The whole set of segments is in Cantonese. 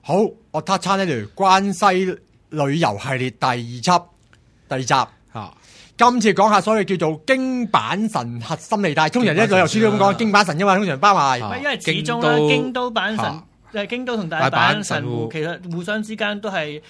好，我撻餐呢條關西旅遊系列第二集。今次講下所謂叫做京阪神核心地帶，通常啲旅遊書都咁講京阪神，因為通常包埋。 因為始終啦，京都阪神京都同大阪神戶其實互相之間都係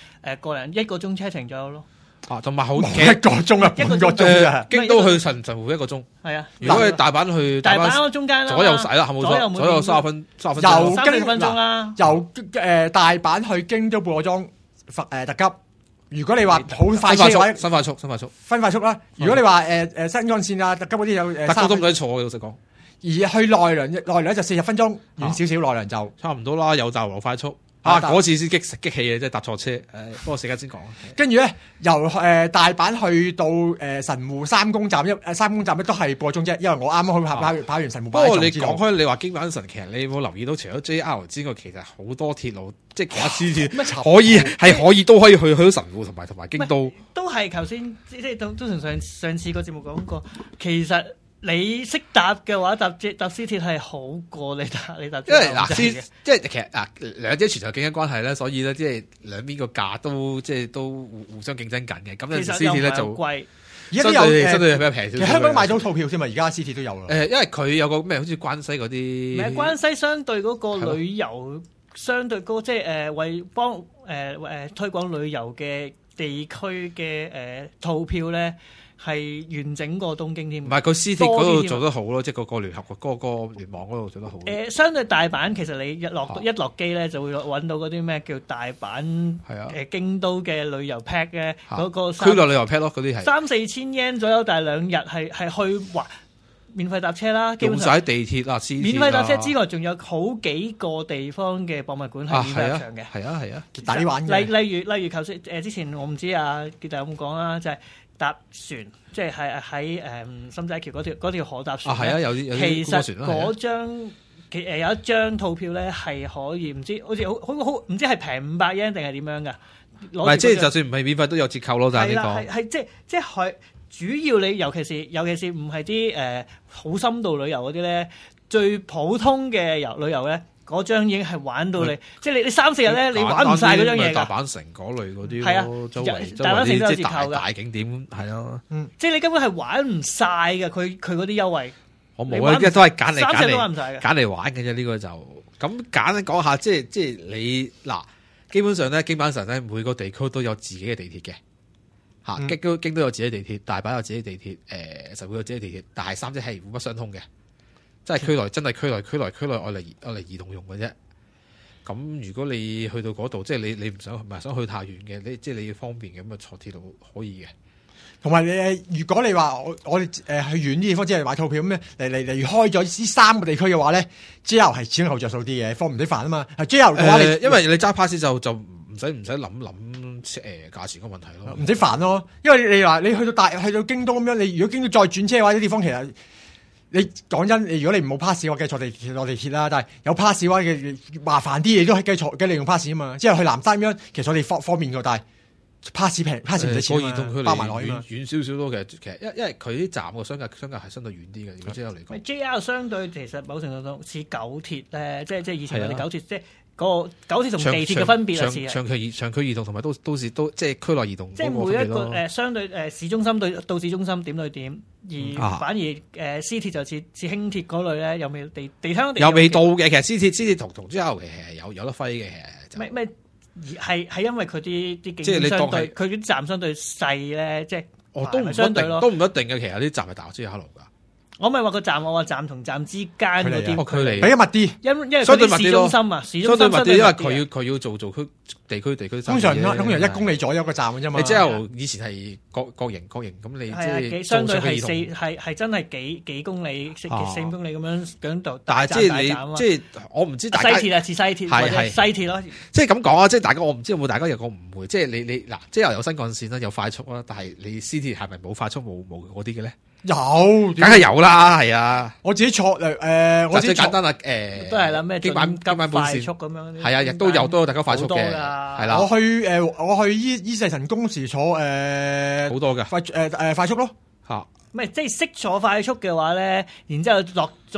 1個鐘車程左右咯。 同埋好 1個鐘啊，半個鐘嘅。 京都去神戶1個鐘。 係啊， 如果去大阪去大阪中間啦， 左右使啦，係冇錯，左右30分鐘， 30分鐘啦。 由大阪去京都半個鐘，特急。如果你話好快車嘅話， 新快速啦。如果你話新幹線啊特急嗰啲有特急都唔使坐嘅，老實講。 而去奈良就40分鐘，遠少少奈良就差唔多啦，有大和快速。嗰次先激氣嘅，即係搭錯車。不過時間先講。 跟住咧，由大阪去到神戶三宮站，三宮站咧都係半個鐘啫。因為我啱啱去跑完神戶。 不過你講開，你話京阪神，其實你有冇留意到，除咗 JR 之外，其實好多鐵路，即係其他私鐵可以都可以去到神戶同埋京都。 都係頭先即係都同上次個節目講過，其實。你識搭嘅話，搭私鐵係好過你搭。因為即係其實兩者存在競爭關係咧，所以咧即係兩邊個價都即係都互相競爭緊嘅。咁有時私鐵咧就貴， 而家都有相對比較平少少。 其實香港買到套票先嘛，而家私鐵都有啦。 因為佢有個咩好似關西嗰啲， 關西相對嗰個旅遊相對高，即係為幫推廣旅遊嘅地區嘅套票咧。係完整過東京添， 唔係佢私鐵嗰度做得好咯，即係個聯合個聯網嗰度做得好。 相對大阪其實你一落機咧就會揾到嗰啲咩叫大阪京都嘅旅遊 pack 嘅嗰個區內旅遊 pack 咯，嗰啲係 3-4千 yen 左右，但係2日係去免費搭車啦，基本上用曬地鐵啊， 免費搭車之外，仲有好幾個地方嘅博物館係免費入場嘅， 係啊， 抵玩嘅。 例如頭先之前我唔知傑大有冇講啦，就係。搭船，即係喺心齋橋嗰條河搭船。 係啊，有啲其實嗰張有一張套票咧係可以唔知好似好唔知係平500 yen 定係點樣㗎？ 唔係即係就算唔係免費都有折扣咯，就係呢個。 係即係佢主要你尤其是唔係啲好深度旅遊嗰啲咧，最普通嘅旅遊咧。嗰張已經係玩到你，即係你3-4日咧，你玩唔晒嗰張嘢㗎。 大阪城嗰類嗰啲， 係啊，大阪城都有折扣㗎。 大景點係咯， 即係你根本係玩唔晒嘅，佢嗰啲優惠。 我冇啊，即係都係揀嚟玩嘅啫。呢個就咁揀講下，即係你嗱，基本上咧，京阪神咧每個地區都有自己嘅地鐵嘅嚇，京都有自己地鐵，大阪有自己地鐵，神戶有自己地鐵，但係三者係互不相通嘅。真係區內愛嚟移動用嘅啫。咁如果你去到嗰度，即係你唔想去太遠嘅，即係你要方便嘅咁啊，坐鐵路可以嘅。 同埋如果你話我哋去遠啲地方，即係買套票咁咧，離開咗呢3個地區嘅話咧，JR 係始終後着數啲嘅，方唔使煩啊嘛。JR 嘅話因為你揸巴士就唔使諗價錢個問題咯， 唔使煩咯。因為你話你去到京都咁樣，你如果京都再轉車嘅話，啲地方其實。你講真，如果你唔冇 pass 嘅話，梗係坐地鐵啦。但係有 pass 嘅話，麻煩啲，你都係梗係利用 pass 啊嘛。即係去南山咁樣，其實我哋方便嘅，但係 pass 平 pass 唔使錢啊嘛，包埋落去遠少少咯。其實因為佢啲站個相隔係相對遠啲嘅。如果 JR 嚟講 ，JR 相對其實某程度上似九鐵咧，即係以前我哋九鐵即係。個九鐵同地鐵嘅分別係長距移動同埋都市都即係區內移動， 即係每一個相對市中心到市中心點對點，而反而私鐵就似輕鐵嗰類咧，有未地鄉有味道嘅。其實私鐵同JR其實有得揮嘅。 咩係因為佢啲即係你當係佢啲站相對細咧，即係都唔相對咯，都唔一定嘅。其實啲站係大 JR 噶。 我咪話個站，我話站同站之間嗰啲距離比較密啲， 因為相對密啲咯。 相對密啲，因為佢要做區地區。 通常1公里左右個站嘅啫嘛。 你JR以前係各型咁，你即係相對係真係幾公里4公里咁樣響度。 但係即係你即係我唔知大家西鐵似西鐵或者西鐵咯。 即係咁講啊！即係大家我唔知有冇大家有個誤會，即係你嗱，JR有新幹線啦，有快速啦，但係你私鐵係咪冇快速冇嗰啲嘅咧？ 有， 梗係有啦，係啊！ 我自己坐我最簡單啦， 都係啦，咩京阪快速咁樣， 係啊，亦都有大家快速嘅，係啦。 我去伊勢神宮時坐好多嘅快速咯， 唔係即係識坐快速嘅話咧，然之後再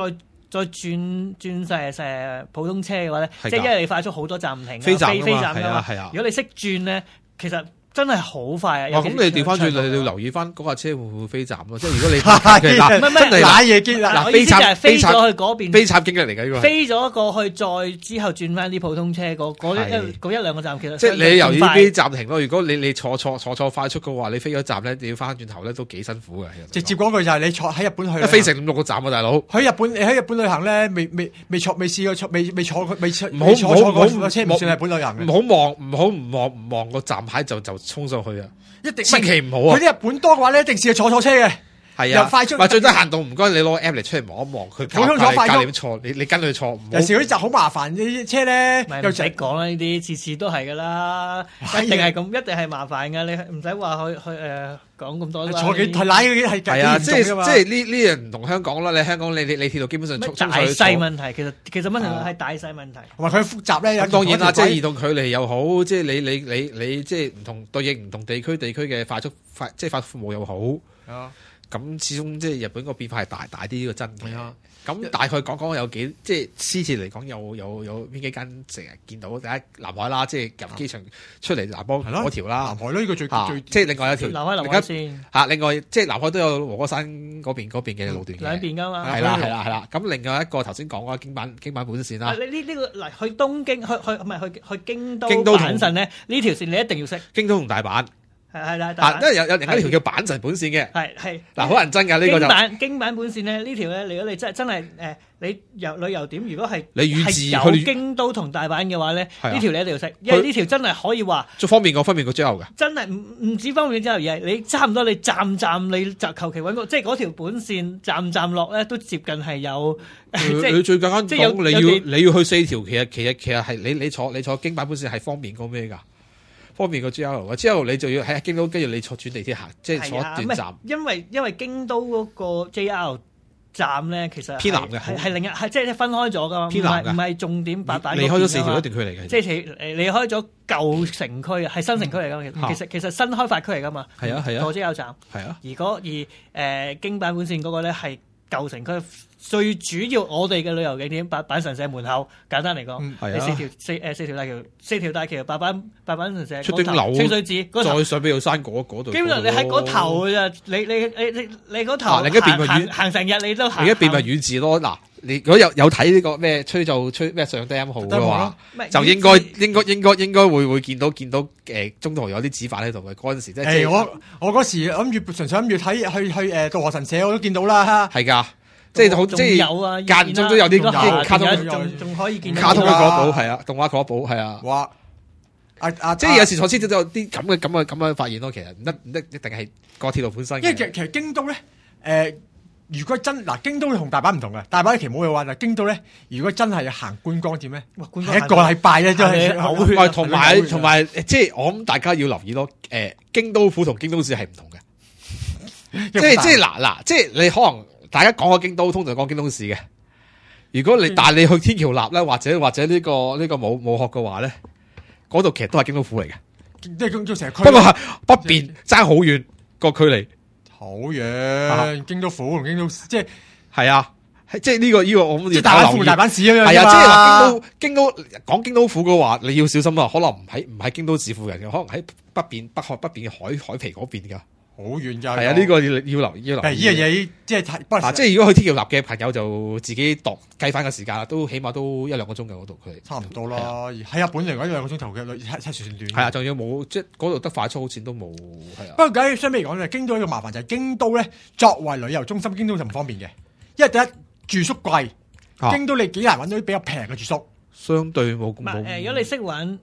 再轉晒普通車嘅話咧， 係㗎即係因為你快速好多站唔停， 飛站㗎嘛飛站㗎嘛係啊如果你識轉咧，其實真係好快啊！ 咁你調翻轉，你要留意翻嗰架車會唔會飛站咯？即係如果你嗱，真係瀨嘢見啦。 我意思就係飛咗去嗰邊， 飛插經歷嚟嘅呢個。 飛咗過去，再之後轉翻啲普通車嗰一兩個站，其實即係你由呢啲暫停咯。如果你坐快速嘅話，你飛咗站咧，你要翻轉頭咧都幾辛苦嘅。 直接講句就係你坐喺日本去， 飛成5-6個站啊，大佬。 喺日本旅行咧，未試過坐，未坐過車，唔算係本旅行嘅。 唔好望個站牌就衝上去啊！一定千祈唔好啊！ 佢啲日本多嘅話咧，一定試過坐車嘅。 係啊，快速最低限度唔該，你攞 app 嚟出嚟望一望，佢普通坐快速點錯，你跟佢錯。 有時嗰啲就好麻煩，啲車咧又使講啦，呢啲次次都係噶啦，一定係咁，一定係麻煩噶，你唔使話去講咁多啦。 坐幾係奶嗰啲係啊， 即係呢樣唔同香港啦。你香港你鐵路基本上大細問題，其實問題係大細問題。 同埋佢複雜咧， 咁當然啦，即係移動距離又好，即係你即係唔同對應唔同地區嘅快速服務又好。咁始終即係日本個變化係大啲呢個真嘅。咁大概講有幾即係私鐵嚟講有邊幾間成日見到？第一南海啦，即係入機場出嚟南波嗰條啦。 南海呢個最即係另外一條南海先嚇。另外即係南海都有和歌山嗰邊嘅路段嘅。 兩邊㗎嘛。 係啦。咁另外一個頭先講嗰個京阪本線啦。 呢個嗱去東京去京都阪神咧呢條線你一定要識。 京都同大阪。 係啦， 因為有另一條叫阪神本線嘅， 係嗱好人真㗎呢個就京阪本線咧呢條咧，如果你真係你旅遊點，如果係你遠自有京都同大阪嘅話咧，呢條你一定要識，因為呢條真係可以話最方便過 JR 㗎， 真係唔止方便之後，而係你差唔多你站你就求其揾個，即係嗰條本線站落咧都接近係有， 你最簡單講你要去4條，其實係你坐京阪本線係方便過咩㗎？方便過 JR 你就要喺京都，跟住你坐轉地鐵行，即係坐一段站。 因為京都嗰個 JR 站咧，其實偏南嘅， 係另係即係分開咗噶嘛，唔係重點8板。 離開咗4條一段距離嘅， 即係離開咗舊城區啊，係新城區嚟噶嘛。其實新開發區嚟噶嘛。 係啊， 個 JR 站。 係啊。 而京阪本線嗰個咧係舊城區。最主要我哋嘅旅遊景點阪神社門口，簡單嚟講，你四條大橋，阪神社出丁樓， 清水寺， 再上邊度山嗰度。 基本上你喺嗰頭咋，你嗰頭另一邊行成日你都行。 另一邊咪遠字咯，嗱，你如果有睇呢個咩吹咩上低音號嘅話，就應該會見到中途有啲紙板喺度嘅嗰陣時，即係我嗰時純粹諗住睇去渡河神社我都見到啦， 係㗎。即係好，即係有啊， 間中都有啲卡通， 仲可以見到卡通嘅嗰部係啊，動畫嗰部係啊。 哇！ 即係有時坐車都有啲咁嘅發現咯。其實唔一定係個鐵路本身嘅。 因為其實京都咧，如果真京都同大阪唔同嘅，大阪其實冇嘢玩。但京都咧，如果真係行觀光點咧，係一個禮拜咧，真係嘔血。 同埋，即係我諗大家要留意咯。京都府同京都市係唔同嘅。即係嗱，即係你可能。大家講個京都，通常講京都市嘅。如果你但係你去天橋立咧，或者呢個武學嘅話咧，嗰度其實都係京都府嚟嘅。 即係京都成區。 不過係北邊爭好遠個距離。 好遠，京都府同京都即係係啊，即係呢個我諗要大阪府大阪市咁樣。 係啊，即係話京都講京都府嘅話，你要小心啊！可能唔喺京都市附近嘅，可能喺北邊嘅海皮嗰邊㗎。 好遠㗎， 係啊！呢個要留意。 呢樣嘢即係即係如果去天橋立嘅朋友就自己計翻個時間啦，都起碼都1-2個鐘嘅嗰度，佢差唔多啦。喺日本嚟講，1-2個鐘頭嘅七船短。 係啊，仲要冇即係嗰度得快速好似都冇係啊。 不過咁相比嚟講咧，京都一個麻煩就係京都咧作為旅遊中心，京都就唔方便嘅，因為第一住宿貴，京都你幾難揾到啲比較平嘅住宿。 相對冇咁如果你識玩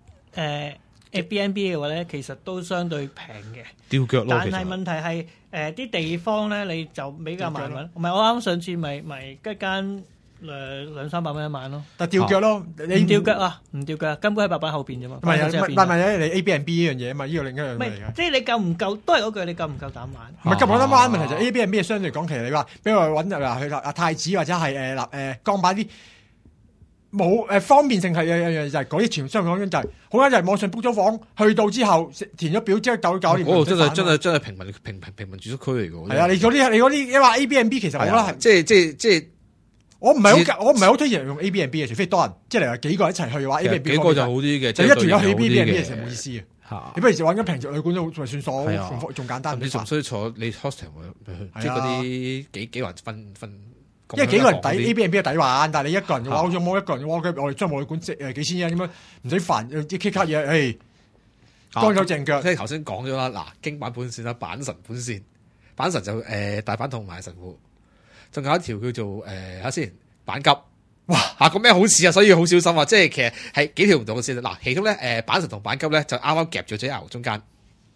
Airbnb 嘅話咧，其實都相對平嘅， 吊腳咯。 但係問題係啲地方咧，你就比較慢揾。唔係我啱上次咪一間200-300蚊一晚咯。 但吊腳咯， 你唔吊腳啊？唔吊腳，根本喺白板後邊啫嘛。 唔係你 Airbnb 呢樣嘢啊嘛，呢個另一樣嘢嚟嘅。 即係你夠唔夠？都係嗰句，你夠唔夠膽玩？ 唔係夠唔夠膽玩？問題就 Airbnb 相對嚟講，其實你話比如話揾去太子或者係江板啲。冇方便性係就係嗰啲全相講緊就係好簡單，就係網上 book 咗房，去到之後填咗表之後搞掂。 嗰度真係平民住宿區嚟㗎。 係啊，你嗰啲因為 Airbnb 其實我覺得係即係我唔係好推薦人用 Airbnb 嘅，除非多人，即係例如幾個人一齊去嘅話，Airbnb 幾個就好啲嘅， 就一條友去 Airbnb 其實冇意思嘅。你不如就揾間平值旅館都咪算數，仲簡單。 你仲需要坐你 hostel 即係嗰啲幾個人分。 因為幾個人抵 Airbnb 抵玩，但係你一個人嘅話，好似冇一個人嘅話，我哋將旅館幾千蚊咁樣，唔使煩啲 K 卡嘢，乾手淨腳。 即係頭先講咗啦，嗱，京阪本線啦，阪神本線，阪神就大阪同埋神戶，仲有一條叫做睇下先阪急。哇！個咩好似啊，所以好小心啊！即係其實係幾條唔同嘅線。嗱，其中咧阪神同阪急咧就啱啱夾住咗喺中間。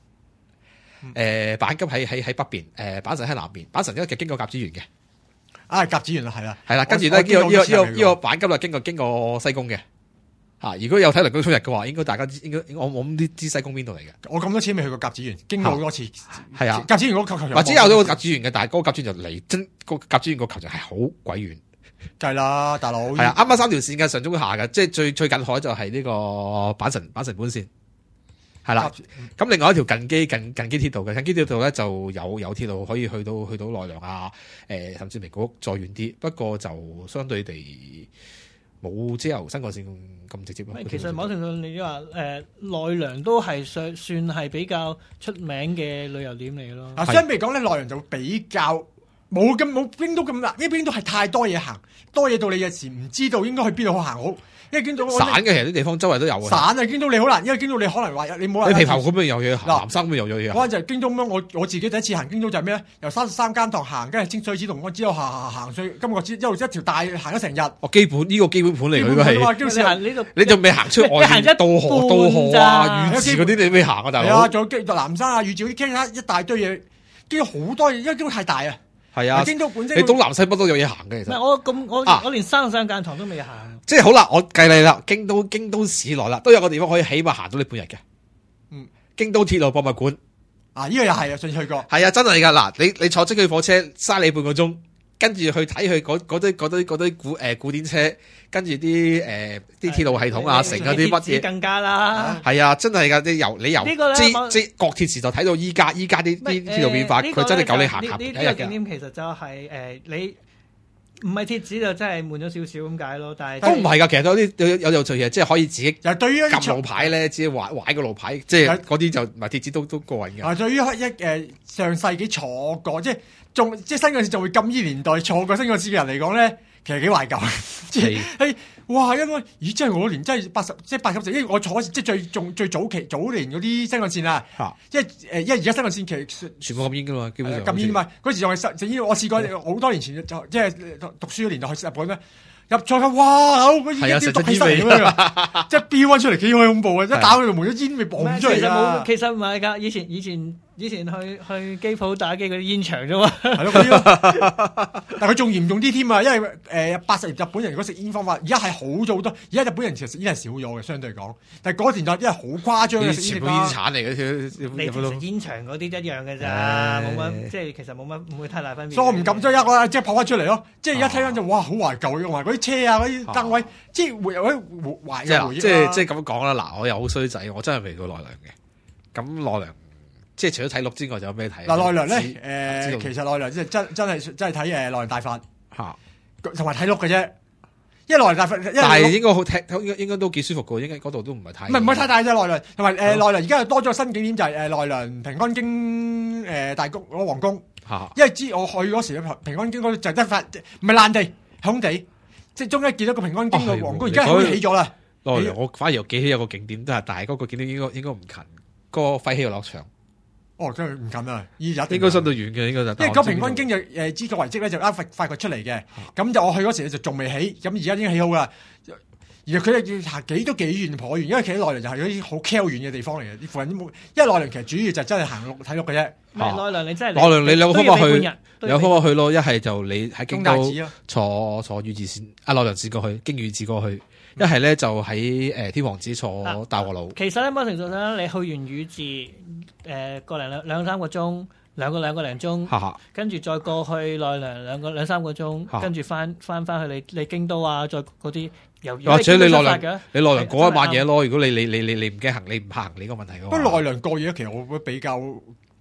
阪急喺北邊，阪神喺南邊。阪神因為經過甲子園嘅。 甲子園啦，係啦， 跟住咧呢個阪急啦，經過西宮嘅。如果有睇《涼宮春日》嘅話，應該大家應該我唔知西宮邊度嚟嘅。我咁多次未去過甲子園，經過好多次。 係啊， 甲子園嗰個球場。 只有咗個甲子園嘅，但係嗰個甲子園就離真個甲子園個球場係好鬼遠。 梗係啦，大佬。 係啊，啱啱3條線嘅上中下嘅，即係最近海就係呢個阪神本線。係啦，咁另外一條近畿鐵道嘅，近畿鐵道咧就有鐵路可以去到奈良啊，甚至名古屋再遠啲，不過就相對地冇 JR 新幹線咁直接咯。 其實某程度你話奈良都係算係比較出名嘅旅遊點嚟嘅咯。 相比嚟講咧，奈良就比較冇京都咁啦，呢邊都係太多嘢行，多嘢到你有時唔知道應該去邊度行好。因為京都散嘅，其實啲地方周圍都有嘅。 散啊，京都你好難，因為京都你可能話你冇。 你琵琶湖嗰邊有嘢行，南山嗰邊又有嘢行。 嗰陣就係京都咁樣，我自己第一次行京都就係咩咧？由33間堂行，跟住清水寺同我之後行上今個一路一條大行咗成日。 基本呢個基本盤嚟嘅係。你仲未行出外面渡河啊、宇治嗰啲你未行啊？大佬。 係啊，仲有南山啊、宇治嗰啲，傾一大堆嘢，京都好多嘢，因為京都太大啊。 係啊， 京都本身你東南西北都有嘢行嘅，其實。 我連33間堂都未行。 即係好啦，我計你啦，京都市內啦，都有個地方可以起碼行到你半日嘅。京都鐵路博物館。 呢個又係啊，上次去過。係啊，真係噶嗱，你坐蒸汽火車嘥你半個鐘，跟住去睇佢嗰堆古典車，跟住啲鐵路系統啊，成嗰啲乜嘢更加啦。 係啊，真係噶，你由即國鐵時代睇到依家啲鐵路變化，佢真係夠你行呢個景點其實就係你。唔係貼紙就真係悶咗少少咁解咯，但係都唔係㗎，其實有趣嘅，即係可以自己又對於撳路牌咧，自己畫個路牌，即係嗰啲就唔係貼紙都過癮嘅。 對於上世紀坐過即係新幹線仲會咁依年代坐過新幹線嘅人嚟講咧，其實幾懷舊。係哇，因為咦，真係我年真係80，因為我坐即係最早年嗰啲新幹線啊，因為而家新幹線其實全部禁煙㗎嘛，基本上禁煙嘛，嗰時仲係食煙。我試過好多年前就即係讀書嗰年代去日本咧，入咗去哇，嗰啲啲毒氣室嚟咁樣，即係飆翻出嚟幾恐怖啊！一打開個門，啲煙味爆出嚟啊！ 其實唔係㗎，以前去機鋪打機嗰啲煙場啫嘛， 係咯，但佢仲嚴重啲添啊！因為80年日本人如果食煙方法，而家係好咗好多。而家日本人其實食煙係少咗嘅，相對嚟講。但係嗰年代因為好誇張嘅食煙， 全部煙鏟嚟嘅， 你其實煙場嗰啲一樣嘅咋，冇乜即係其實冇乜唔會太大分別。 所以我唔敢將一即係跑翻出嚟咯。即係而家睇翻就哇，好懷舊嘅，同埋嗰啲車啊、嗰啲燈位，即係會有啲懷舊回憶。 即係咁講啦。嗱，我又好衰仔，我真係未到奈良嘅。咁奈良。即係除咗睇鹿之外，仲有咩睇？ 奈良咧，其實奈良真係睇奈良大佛嚇，同埋睇鹿嘅啫。因為奈良大佛，但係應該好睇，應該都幾舒服嘅。應該嗰度都唔係太唔係太大啫。奈良同埋奈良而家又多咗個新景點，就係奈良平安京大宮嗰個皇宮。因為我去嗰時平安京嗰度就真係唔係爛地，係空地，即係中間見到個平安京嘅皇宮，而家係起咗啦。 奈良我反而又記起有個景點，都係但係嗰個景點應該唔近個廢棄遊樂場。 真係唔近啊！ 應該相對遠嘅，應該就因為嗰平安京就知個遺跡咧，就啱發掘出嚟嘅。咁就我去嗰時就仲未起，咁而家已經起好啦。而佢哋要行幾遠頗遠，因為其實奈良就係嗰啲好 Q 遠嘅地方嚟嘅，啲附近冇。因為奈良其實主要就真係行鹿睇鹿嘅啫。 奈良你真係奈良你兩個方法去，有方法去咯。一係就你喺京都坐宇治線，奈良線過去，經宇治過去。一係咧就喺天王寺坐大和路。 其實咧，某程度上你去完宇治個零兩三個鐘，兩個零鐘，跟住再過去奈良兩三個鐘，跟住翻去你京都啊，再嗰啲或者你奈良過一晚嘢咯。如果你唔驚行李唔怕行李個問題嘅話， 不過奈良過夜其實我會比較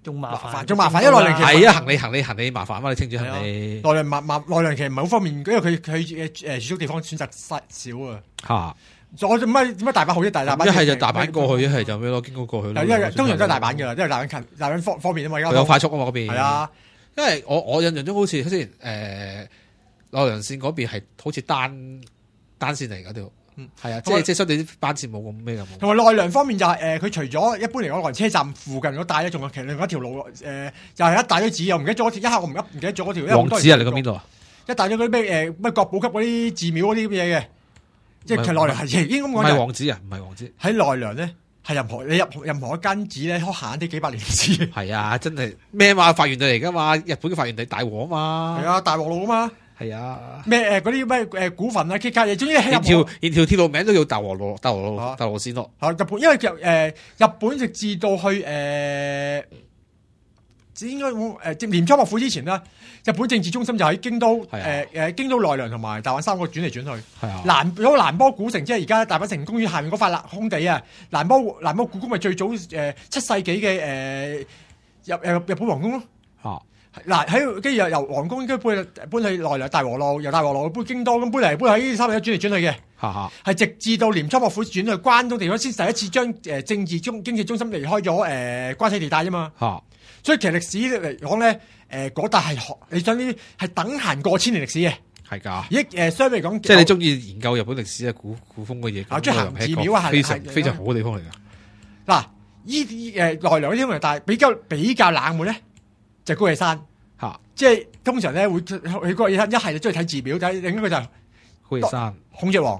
仲麻煩， 因為內梁係啊，行李麻煩嘛，你清住行李。 內梁其實唔係好方便，因為佢住宿地方選擇少啊。 嚇！ 我點解大阪好啲？大阪一係就大阪過去，一係就咩咯？京都過去咯。 因為通常都係大阪㗎啦，因為大阪近，大阪方便啊嘛。 佢有快速啊嘛嗰邊。 係啊， 因為我印象中好似內梁線嗰邊係好似單線嚟嗰條。係啊，即係相對啲班次冇咁咩咁。 同埋內梁方面就係佢除咗一般嚟講，內梁車站附近嗰帶咧，仲有其實另外一條路就係一大堆字，又唔記得咗一刻我唔記得咗嗰條。 王子啊，你講邊度啊？ 一大堆嗰啲咩國寶級嗰啲寺廟嗰啲嘢嘅，即係其實內梁係應該咁講。唔係王子啊，唔係王子。喺內梁咧，係你入任何一間寺咧，可行啲幾百年歷史。 係啊，真係咩嘛？發源地嚟噶嘛？日本嘅發源地大和啊嘛。 係啊，大和路啊嘛。係啊， 咩嗰啲咩古墳啊、K 卡嘢，總之係連條鐵路名都叫大和路線咯。 日本因為日本直至到去應該年初幕府之前啦，日本政治中心就喺京都京都內梁同埋大阪三個轉嚟轉去。係啊，南波古城即係而家大阪城公園下面嗰塊空地啊，南波故宮咪最早7世紀嘅日本皇宮咯。嚇！嗱跟住由皇宮搬去內梁大和路，由大和路搬京都，咁搬嚟搬去呢三個轉嚟轉去嘅，係直至到年初幕府轉去關東地方先第一次將政治經濟中心離開咗關西地帶啫嘛。所以其實歷史嚟講咧，嗰笪係你想呢係等閒過千年歷史嘅，係㗎。相對嚟講， 即係你中意研究日本歷史啊、古風嘅嘢， 中意行寺廟啊， 非常好嘅地方嚟㗎。 嗱，呢啲內梁啲地方，但係比較冷門咧。就高野山即係通常咧會去高野山，一係就中意睇寺廟，但係另一個就高野山孔雀王，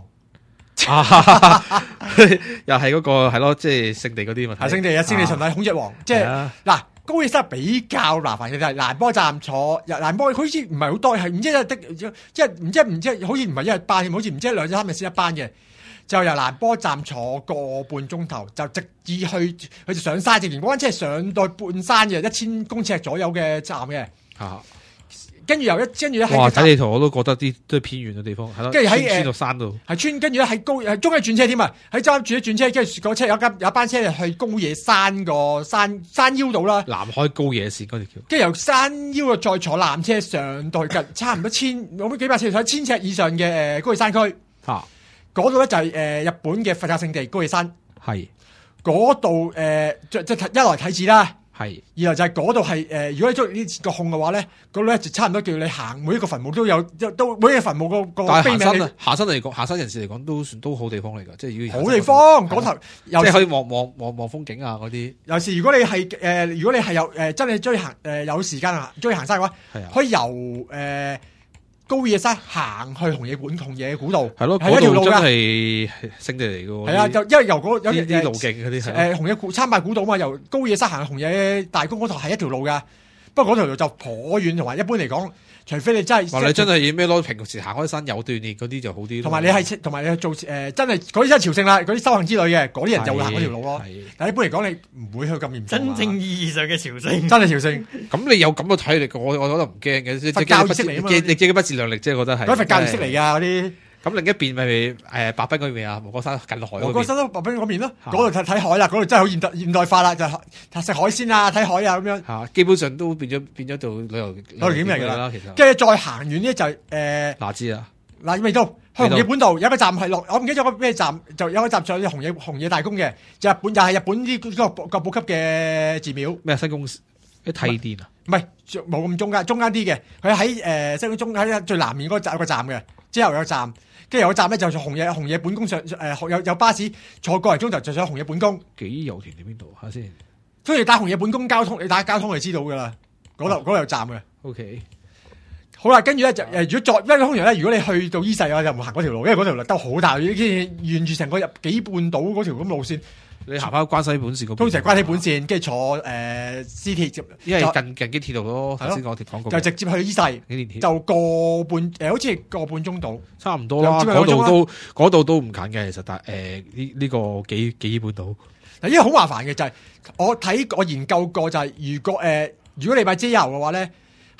又係嗰個係咯，即係聖地嗰啲嘛。 係聖地啊，聖地巡禮孔雀王，即係嗱高野山比較麻煩嘅就係蘭波站坐，蘭波好似唔係好多，係唔知一日的，即係唔知好似唔係一日班，好似唔知2、3日先一班嘅。就由蘭波站坐個半鐘頭，就直至去佢就上山，直連嗰間車係上到半山嘅1000公尺左右嘅站嘅。跟住哇！睇地圖我都覺得啲都係偏遠嘅地方，係咯。 跟住喺穿落山度， 係跟住咧喺中間轉車添啊！喺中間轉車，跟住個車有一班車去高野山個山腰度啦。 南海高野線嗰條橋， 跟住由山腰再坐纜車上到近差唔多幾百尺，1000尺以上嘅高野山區。嗰度咧就係日本嘅佛教聖地高野山，係嗰度即係一來睇字啦，係二來就係嗰度係如果你中意呢個控嘅話咧，嗰度咧就差唔多叫你行每一個墳墓都有，都每一個墳墓個碑名。但係下山人士嚟講都好地方嚟㗎，即係好地方嗰頭，即係可以望風景啊嗰啲。有時如果你係有真係中意行有時間啊，中意行山嘅話，可以由高野山行去紅野古道，係咯，係一條路真係聖地嚟嘅。係啊，就因為由有啲路徑嗰啲紅野參拜古道嘛，由高野山行去紅野大宮嗰度係一條路噶。不過嗰條路就頗遠，同埋一般嚟講，除非你真係，你真係咩咯？平時行開山有鍛鍊嗰啲就好啲。同埋你去做真係嗰啲真係朝聖啦，嗰啲修行之類嘅，嗰啲人就會行嗰條路咯。但係一般嚟講，你唔會去咁嚴重。真正意義上嘅朝聖，真係朝聖。咁你有咁嘅體力，我覺得唔驚嘅。佛教意識嚟啊嘛，你自己不自量力啫，覺得係。嗰啲佛教意識嚟㗎嗰啲。咁另一邊咪白濱嗰邊啊，和歌山近海嗰邊。和歌山都白濱嗰邊咯，嗰度睇海啦，嗰度真係好現代化啦，就食海鮮啊，睇海啊咁樣。嚇，基本上都變咗做旅遊點嚟㗎啦，其實。跟住再行遠啲就係哪知啊？嗱未到去紅野本道有一個站係落，我唔記得咗個咩站，就有一個站上紅野大宮嘅，就又係日本啲個國寶級嘅寺廟。咩新公司？啲替電啊？唔係冇咁中間啲嘅，佢喺西中喺最南面嗰個站嘅，之後有個站。跟住有個站咧，就從紅野本宮上有巴士坐個零鐘頭就上紅野本宮。幾油田喺邊度？下先。所以你打紅野本宮交通，你打交通就知道噶啦。嗰度有站嘅。OK。好啦，跟住咧就如果因為通常咧，如果你去到伊勢啊，就唔行嗰條路，因為嗰條路兜好大，沿住成個幾半島嗰條咁路線。你行翻關西本線嗰邊，通常關西本線，跟住坐私鐵，因為近幾鐵路咯。頭先講鐵廣告，就直接去伊勢，就個半好似個半鐘度，差唔多啦。嗰度都唔近嘅，其實但呢個幾半島。嗱，因為好麻煩嘅就係我研究過就係如果你買遮油嘅話咧，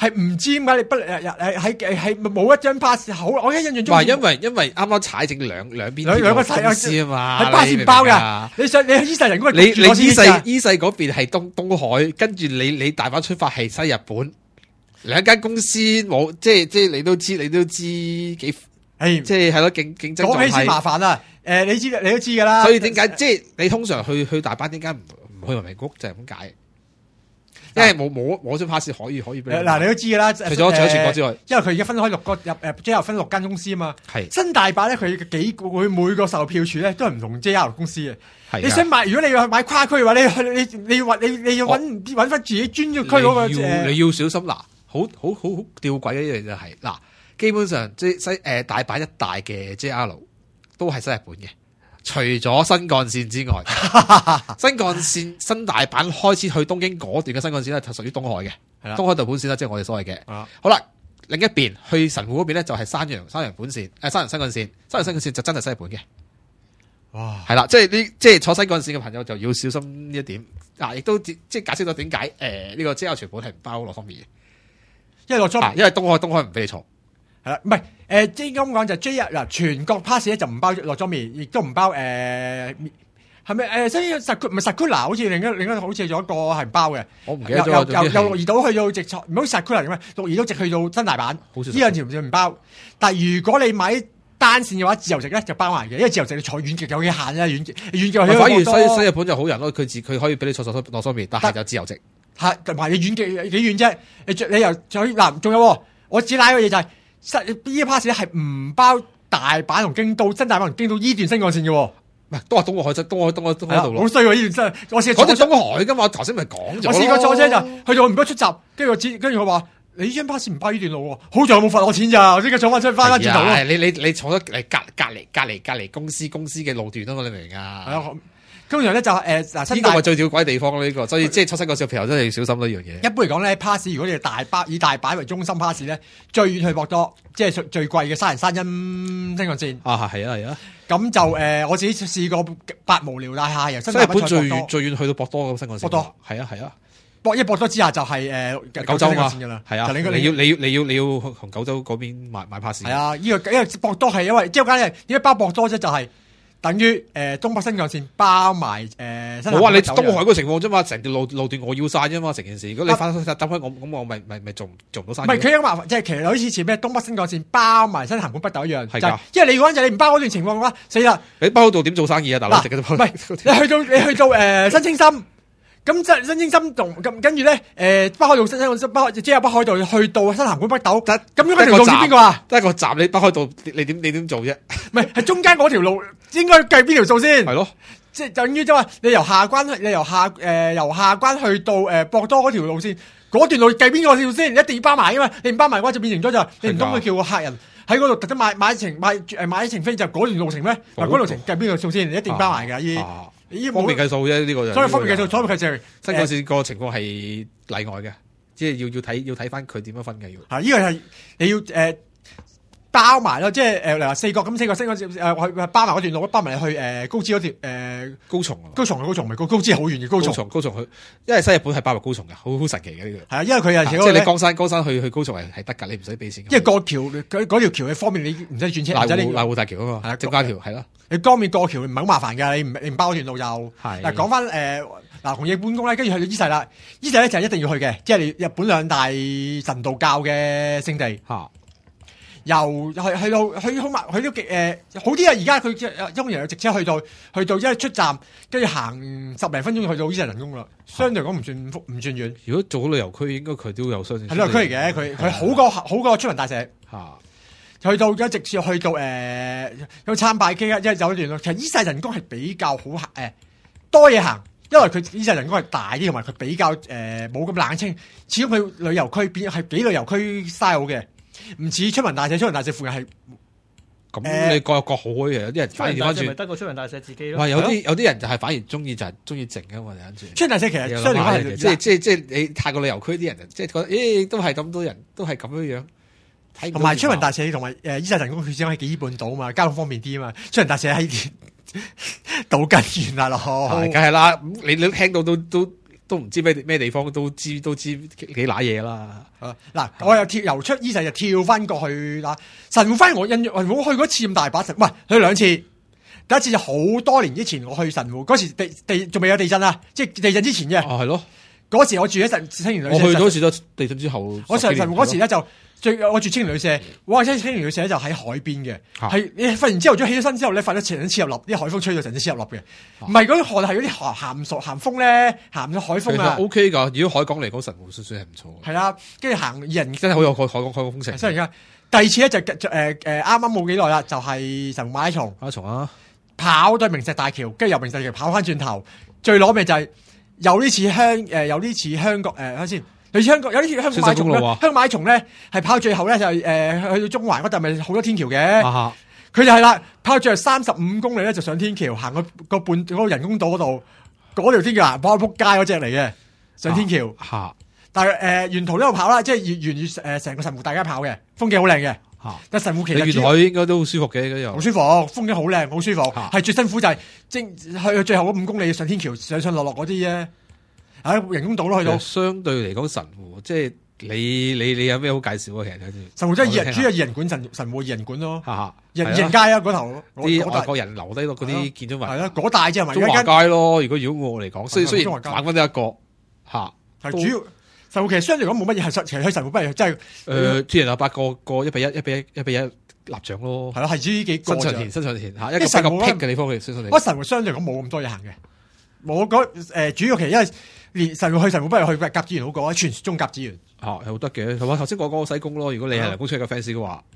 係唔知點解你不係冇一張 pass 好，我印象中因為啱啱踩正兩邊個公司啊嘛， 係巴士唔包㗎。你伊勢人工你伊勢嗰邊係東海，跟住你大阪出發係西日本，兩間公司冇即係你都知幾即係咯競爭狀態。 講起先麻煩啦，你都知㗎啦。 所以點解即係你通常去大阪點解唔去文明谷就係咁解？因為冇張 pass 可以俾你。 嗱，你都知㗎啦。除咗全國之外， 因為佢而家分開6個JR 分6間公司啊嘛。 係新大阪咧，佢每個售票處咧都係唔同 JR 公司嘅。 係你想買，如果你要買跨區嘅話，你要揾翻自己專區嗰個你要小心嗱，好吊詭嘅一樣就係嗱，基本上即係大阪一帶嘅 JR 都係西日本嘅。除咗新幹線之外，新幹線新大阪開始去東京嗰段嘅新幹線咧，係屬於東海嘅，東海道本線啦，即係我哋所謂嘅。好啦，另一邊去神戶嗰邊咧就係山陽本線，山陽新幹線，山陽新幹線就真係西日本嘅。哇，係啦，即係坐新幹線嘅朋友就要小心呢一點。嗱，亦都即係解釋到點解呢個 JR 全部係唔包落方面嘅，因為東海唔俾你坐。 係啦，唔係即係咁講就 JR 嗱，全國 pass 咧就唔包落咗面，亦都唔包係咪所以Sakura 好似另一個好似有一個係唔包嘅。 我唔記得咗。 由鹿兒島去到直坐，唔好 Sakura 咁樣，鹿兒島直去到新大阪，呢兩條唔包。但係如果你買單線嘅話，自由席咧就包埋嘅，因為自由席你坐遠極有幾限啊，遠極反而西日本就好人咯，佢可以俾你坐落方面，但係就自由席。 係同埋你遠極幾遠啫？你又嗱，仲有我只拉個嘢就係。呢 pass 咧係唔包大阪同京都、新大阪同京都依段新幹線嘅， 唔係都話東海道咯。 好衰喎！呢段真係我試過坐東海噶嘛，頭先咪講咗。 我試過坐車就去到唔該出閘，跟住佢話你呢張 pass 唔包呢段路，好在有冇罰我錢咋？我即刻坐翻轉頭咯。 你坐咗隔離公司嘅路段啊嘛，你明㗎？ 通常咧就呢個係最吊詭地方咯，呢個所以即係出新幹線嘅朋友真係要小心呢樣嘢。 一般嚟講咧 pass 如果你係以大阪為中心 pass 咧，最遠去博多，即係最貴嘅山陰新幹線。 係啊。 咁就我自己試過百無聊大廈由新大阪最遠去到博多嘅新幹線。博多係啊。 博多之下就係九州嘛， 係啊。你要同九州嗰邊買 pass。係啊，因為博多係因為即係點解包博多啫？就係。等於東北新幹線包埋我話你東海個情況啫嘛，成條路段我要晒啫嘛，成件事。如果你等開我咪做唔到生意。 唔係佢一個麻煩，即係其實好似似咩東北新幹線包埋新函館北斗一樣， 係㗎。 因為你嗰陣你唔包嗰段情況嘅話，死啦！ 你包嗰度點做生意啊，大佬？唔係你去到新青森。咁新青森同咁跟住咧，北海道即係北海道去到新函館北斗，咁樣嗰條路邊個啊？ 得一個站，你北海道你點做啫？ 唔係中間嗰條路應該計邊條數先？ 係咯， 即係等於即係話你由下關去到博多嗰條路線，嗰段路計邊個條先？一定要包埋噶嘛？你唔包埋嘅話就變成咗就你唔通佢叫個客人喺嗰度特登買一程飛就嗰段路程咩？嗱，嗰段路程計邊個數先？你一定包埋㗎方便計數啫，呢個就所以方便計數，所以計數。 新幹線個情況係例外嘅，即係要睇翻佢點樣分嘅要。 呢個係你要包埋咯，即係例如話4個咁4個新幹線包埋嗰段路，包埋你去高知嗰條高松啊， 高松唔係高知好遠嘅高松去，因為西日本係包埋高松嘅，好神奇嘅呢個。 係啊，因為佢即係你江山去高松係得㗎，你唔使俾錢。 因為過橋嗰條橋嘅方面，你唔使轉車， 瀨戶大橋啊嘛，係正佳橋係咯。 你當面過橋唔係好麻煩㗎，你唔包嗰段路又係。嗱講翻紅葉本宮咧，跟住去到伊勢啦，伊勢咧就係一定要去嘅，即係你日本兩大神道教嘅聖地。由去到好啲啊！而家佢因為有直車去到一出站，跟住行10零分鐘去到伊勢神宮啦。相對嚟講唔算遠。 如果做旅遊區，應該佢都有相對。 係旅遊區嚟嘅，佢好過出雲大社。去到一直接去到有參拜機啊，有一段咯。其實伊勢神宮係比較好行多嘢行，因為佢伊勢神宮係大啲，同埋佢比較冇咁冷清。始終佢旅遊區係幾旅遊區 style 嘅。唔似出雲大社，出雲大社附近係咁，你各有各好嘅。有啲人反而翻轉， 咪得個出雲大社自己咯。 哇！有啲人就係反而中意靜啊嘛， 出雲大社其實相對係即係你太過旅遊區啲人即係覺得，都係咁多人，都係咁樣樣。 同埋出雲大社同埋伊勢神宮，佢始終喺紀伊半島啊嘛，交通方便啲啊嘛。出雲大社喺島根縣啊咯， 梗係啦。你都聽到都都唔知咩地方，都知幾瀨嘢啦。 嗱，我又由出伊勢就跳翻過去啦。神戶反而我去過一次咁大把神，唔係去兩次。第一次就好多年之前我去神戶嗰時地仲未有地震啊，即係地震之前嘅。 係咯。 嗰時我住喺青年旅社。 我去嗰時都地震之後。 我神戶嗰時咧就。我住青年旅社，哇！青年旅社就喺海邊嘅，係你瞓完之後早起咗身之後咧，瞓得成日黐入笠，啲海風吹到成日黐入笠嘅，唔係嗰啲河係嗰啲鹹風咧，鹹咗海風啊。 O K 噶，如果海港嚟講，神戶算係唔錯。 係啦，跟住行人真係好有海港風情。 真係而家第二次咧就啱啱冇幾耐啦，就係神戶馬拉松。 馬拉松啊！ 跑到明石大橋，跟住由明石大橋跑翻轉頭，最攞命就係有啲似香港睇先。類似香港有啲似香港馬拉松咧，香港馬拉松咧係跑最後咧就係去到中環嗰度咪好多天橋嘅，佢就係啦，跑最後35公里咧就上天橋，行個半嗰個人工島嗰度，嗰條天橋行跑去撲街嗰隻嚟嘅上天橋，但係沿途都有跑啦，即係沿住成個神戶大街跑嘅，風景好靚嘅，但神戶其實沿海應該都好舒服嘅，嗰度好舒服，風景好靚，好舒服，係最辛苦就係去最後嗰5公里上天橋上落嗰啲啫。喺人工島咯，去到相對嚟講神戶，即係你有咩好介紹啊？其實神戶真係主要二人館神戶二人館咯，二人街啊嗰頭啲外國人留低落嗰啲建築物係啦，嗰大啫係咪？ 中華街咯，如果我嚟講，雖然玩翻得一個嚇， 係主要神戶其實相對嚟講冇乜嘢，其實去神戶不如真係之前有8個1:1立獎咯， 係咯，係知呢幾個新上田嚇，一個比較僻嘅地方嘅， 我神戶相對嚟講冇咁多嘢行嘅，我覺主要其實因為。神戶去神戶不如去甲子園好過啊！傳說中甲子園係好得嘅，同埋頭先講個西宮咯。如果你係涼宮春日嘅 fans 嘅話，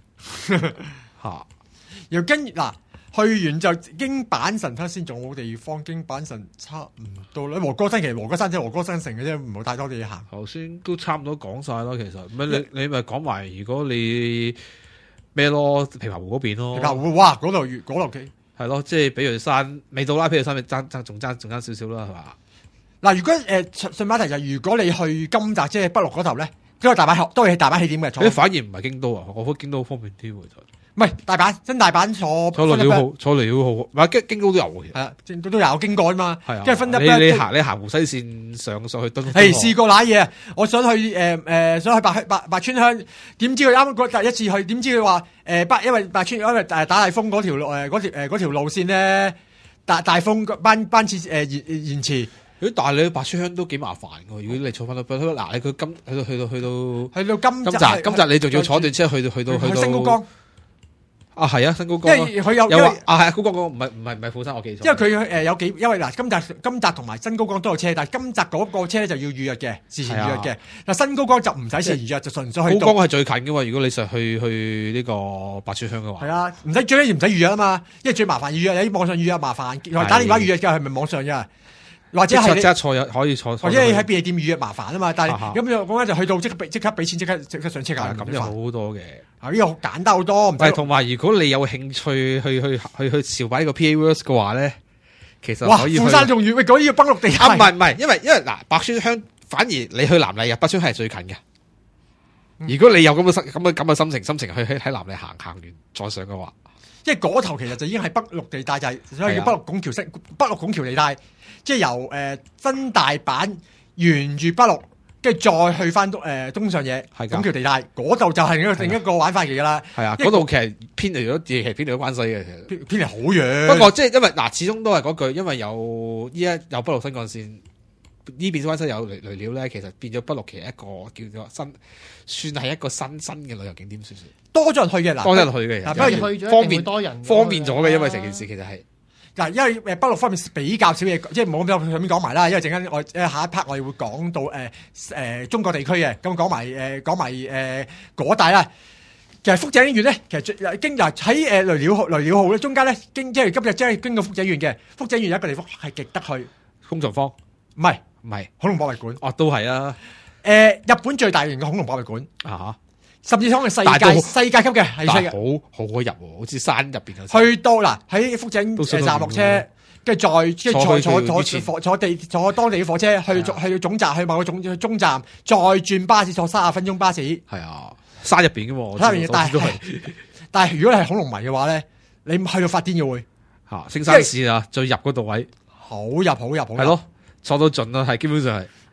又跟嗱去完就京阪神睇下先，仲有冇地方？京阪神差唔多啦。和歌山其實和歌山即係和歌山城嘅啫，唔好太多地行。 頭先都差唔多講晒啦，其實你咪講埋，如果你咩咯，琵琶湖嗰邊咯， 琵琶湖哇嗰度幾係咯，即係比如山未到啦，比如山咪仲爭少少啦，係嘛？ 嗱，如果順便提就如果你去金澤即係北陸嗰頭咧，都係大阪都係大阪起點嘅。 反而唔係京都啊，我覺得京都方便啲喎， 唔係大阪真大阪坐來了好，唔係京都都有嘅。係啊，京都都有經過啊嘛。係啊，跟住分你行湖西線上去敦。 係試過瀨嘢，我想去想去白川鄉，點知佢啱啱第一次去，點知佢話因為白川因為打大風嗰條路線咧，大風班次延遲。 但係你去白川鄉都幾麻煩㗎，如果你坐翻到嗱，你佢去到金澤你仲要坐段車去到新高崗啊，係啊，新高崗， 因為佢有係啊，高崗唔係富山，我記錯。 因為佢有幾，因為嗱金澤同埋新高崗都有車，但係金澤嗰個車就要預約嘅，事前預約嘅。嗱新高崗就唔使事前預約，就純粹去。高崗係最近㗎嘛，如果你實去呢個白川鄉嘅話。 係啊，唔使預約啊嘛，因為最麻煩預約，你喺網上預約麻煩，打電話預約嘅係咪網上啫？或者係坐可以坐， 或者你喺便利店預約麻煩啊嘛，但係咁樣講就去到即刻俾錢，即刻上車㗎， 咁就好多嘅。 呢個好簡單好多。 係同埋，如果你有興趣去朝拜呢個 PA Works 嘅話咧，其實可以。 富山仲遠，嗰啲要北陸地帶。 唔係，因為嗱，白川鄉反而你去南麗嘅北川鄉係最近嘅。如果你有咁嘅心情去喺南麗行完再上嘅話。 因為嗰頭其實就已經係北陸地帶，就係所以叫北陸拱橋地帶，即係由新大阪沿住北陸，跟住再去翻東上野拱橋地帶，嗰度就係另一個玩法嚟㗎啦。係啊，嗰度其實偏離咗關西嘅，其實偏離好遠。不過即係因為嗱，始終都係嗰句，因為有北陸新幹線。呢邊關西有雷鳥咧，其實變咗北陸其實一個叫做算係一個新嘅旅遊景點，算多咗人去嘅。多咗人去嘅，不過去咗方便咗嘅，因為成件事其實係嗱，因為北陸方面比較少嘢，即係冇咁多上面講埋啦。因為陣間我下一 part 我哋會講到中國地區嘅，咁講埋嗰帶啦。其實福井縣咧，其實經喺雷鳥號咧中間咧，即係今日即係經過福井縣嘅。福井縣有一個地方係極得去，工廠坊唔係恐龍博物館。哦，都係啊。日本最大型嘅恐龍博物館啊，甚至講係世界級嘅，係世界好可入喎，好似山入邊嘅。去到嗱喺福井站落車，跟住再坐當地嘅火車去到總站，去某個中站，再轉巴士坐30分鐘巴士。係啊，山入邊嘅喎，山入邊但係如果你係恐龍迷嘅話咧，你去到發癲嘅會嚇，青山市啊，最入嗰度位好入，係咯。坐到盡啦，係基本上係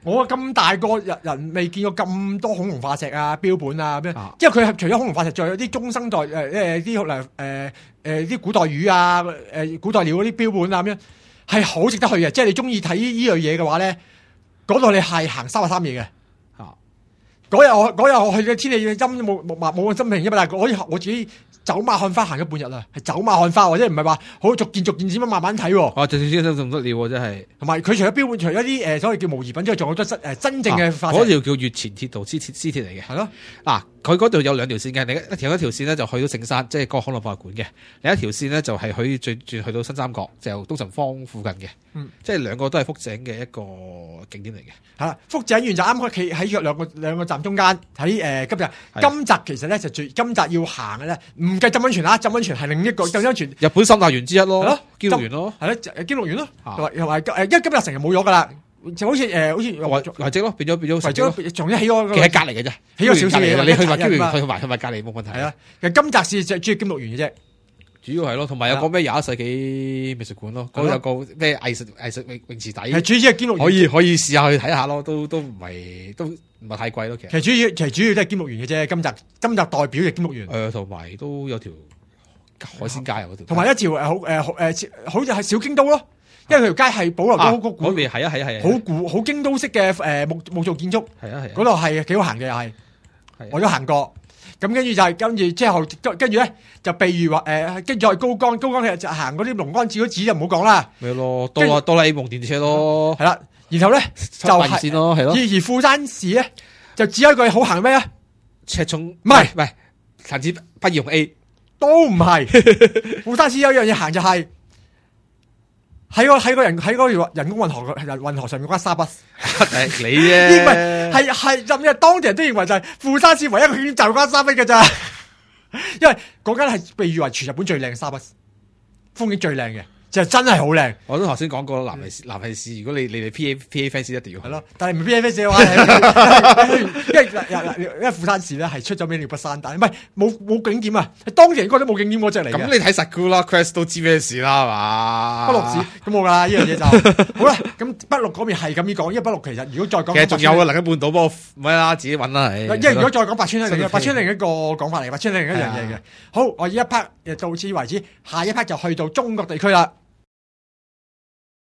我咁大個人未見過咁多恐龍化石啊、標本啊咁樣，即係佢係除咗恐龍化石，仲有啲中生代啲古代魚啊、古代鳥嗰啲標本啊咁樣，係好值得去嘅。即係你中意睇呢樣嘢嘅話咧，嗰度你係行3日3夜嘅。嗰日我去嘅天氣陰冇咁心平，因為我自己走馬看花行咗半日啦，係走馬看花，或者唔係話好逐件點樣慢慢睇。 就算先生唔得了，真係。同埋佢除咗標本，除咗啲所謂叫模擬品之外，仲有好多真正嘅化石。 嗰條叫月前鐵道，屍鐵嚟嘅。係咯，嗱，佢嗰度有2條線嘅，另一條線咧就去到聖山，即係個恐龍博物館嘅；另一條線咧就係轉去到新三角，就東神坊附近嘅。即係兩個都係福井嘅一個景點嚟嘅。係啦，福井縣就啱企喺兩個站中間，喺今集其實咧就今集要行嘅咧，唔計浸溫泉啦，浸溫泉係另一個浸溫泉。 日本三大園之一咯，兼六園咯， 係咯，兼六園咯，同埋因為今日成日冇咗噶啦，就好似遺跡咯，變咗遺跡，仲一起咗， 其實隔離嘅啫， 起咗少少嘢。 你去埋兼六園，去埋隔離冇問題。係啊， 其實今集是主要兼六園嘅啫。 主要係咯，同埋有個咩21世紀美術館咯，嗰有個咩藝術泳池底， 係主要係兼六園， 可以試下去睇下咯，都唔係太貴咯，其實主要都係兼六園嘅啫，今集代表嘅兼六園。 同埋都有條海鮮街嗰條， 同埋一條好似係小京都咯，因為條街係保留咗好古， 嗰邊係啊， 好京都式嘅木造建築，嗰度係幾好行嘅又係，我都行過。咁跟住之後咧就譬如話跟住去高岡就行嗰啲龍安寺嗰寺就唔好講啦。 咩咯？哆啦 A 夢電車咯， 係啦。然後咧就係咯，係咯。 而富山市咧就只有一句好行咩啊？ 赤松唔係陳子不用 A 都唔係。富山市有一樣嘢行就係喺嗰條人工運河上面嗰沙巴。 你啫， 認為係甚至當地人都認為就係富山市唯一個景點就嗰沙巴嘅咋，因為嗰間係被譽為全日本最靚嘅沙巴，風景最靚嘅。就真係好靚， 我都頭先講過南係市，如果你哋 PA fans 一定要係咯，但係唔係 PA fans 嘅話，因為富山市咧係出咗名鳥不生蛋，唔係冇景點啊，當地人覺得冇景點嗰隻嚟嘅。 咁你睇 Sakura Quest 都知咩事啦，係嘛？ 北陸市咁冇噶啦，呢樣嘢就好啦。咁北陸嗰邊係咁樣講，因為北陸其實如果再講， 其實仲有個能一半島，不過唔係啦，自己揾啦。 因為如果再講八川咧，八川另一個講法嚟，八川另一樣嘢嘅。好，我呢一 part 到此為止，下一 part 就去到中國地區啦。